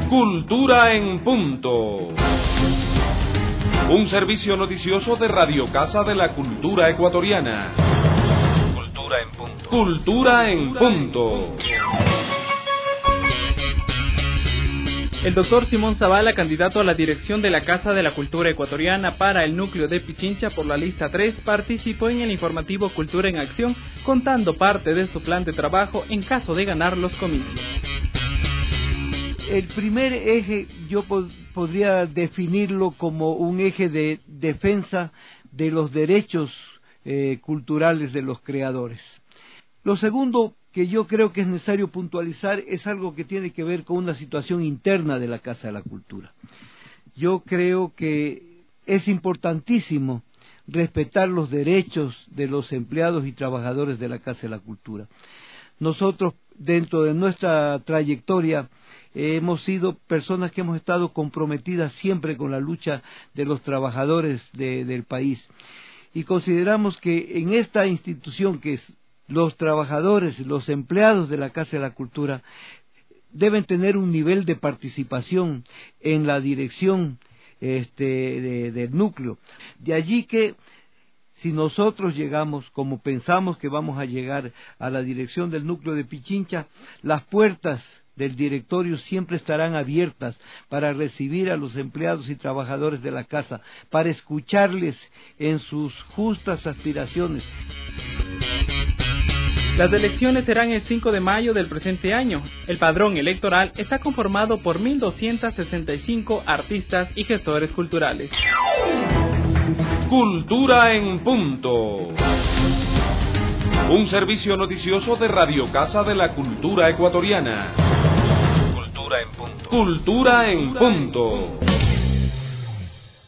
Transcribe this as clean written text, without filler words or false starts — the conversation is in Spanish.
Cultura en Punto. Un servicio noticioso de Radio Casa de la Cultura Ecuatoriana. Cultura en Punto. Cultura en Punto. El doctor Simón Zavala, candidato a la dirección de la Casa de la Cultura Ecuatoriana para el núcleo de Pichincha por la lista 3, participó en el informativo Cultura en Acción, contando parte de su plan de trabajo en caso de ganar los comicios. El primer eje yo podría definirlo como un eje de defensa de los derechos culturales de los creadores. Lo segundo que yo creo que es necesario puntualizar es algo que tiene que ver con una situación interna de la Casa de la Cultura. Yo creo que es importantísimo respetar los derechos de los empleados y trabajadores de la Casa de la Cultura. Nosotros, dentro de nuestra trayectoria, hemos sido personas que hemos estado comprometidas siempre con la lucha de los trabajadores del país. Y consideramos que en esta institución que es los trabajadores, los empleados de la Casa de la Cultura deben tener un nivel de participación en la dirección del núcleo. De allí que si nosotros llegamos, como pensamos que vamos a llegar a la dirección del núcleo de Pichincha, las puertas del directorio siempre estarán abiertas para recibir a los empleados y trabajadores de la casa, para escucharles en sus justas aspiraciones. Las elecciones serán el 5 de mayo del presente año. El padrón electoral está conformado por 1.265 artistas y gestores culturales. Cultura en Punto. Un servicio noticioso de Radio Casa de la Cultura Ecuatoriana. Cultura en Punto. Cultura en Punto.